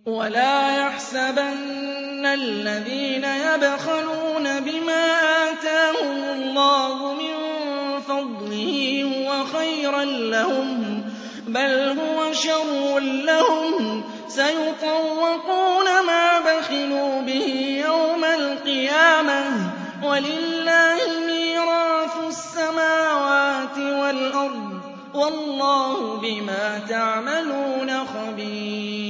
وَلَا يَحْسَبَنَّ الَّذِينَ يَبْخَلُونَ بِمَا آتَاهُمُ اللَّهُ مِن فَضْلِهِ هُوَ خَيْرًا لَّهُم ۖ بَلْ هُوَ شَرٌّ لَّهُمْ ۖ سَيُطَوَّقُونَ مَا بَخِلُوا بِهِ يَوْمَ الْقِيَامَةِ ۗ وَلِلَّهِ مِيرَاثُ السَّمَاوَاتِ وَالْأَرْضِ ۗ وَاللَّهُ بِمَا تَعْمَلُونَ خَبِيرٌ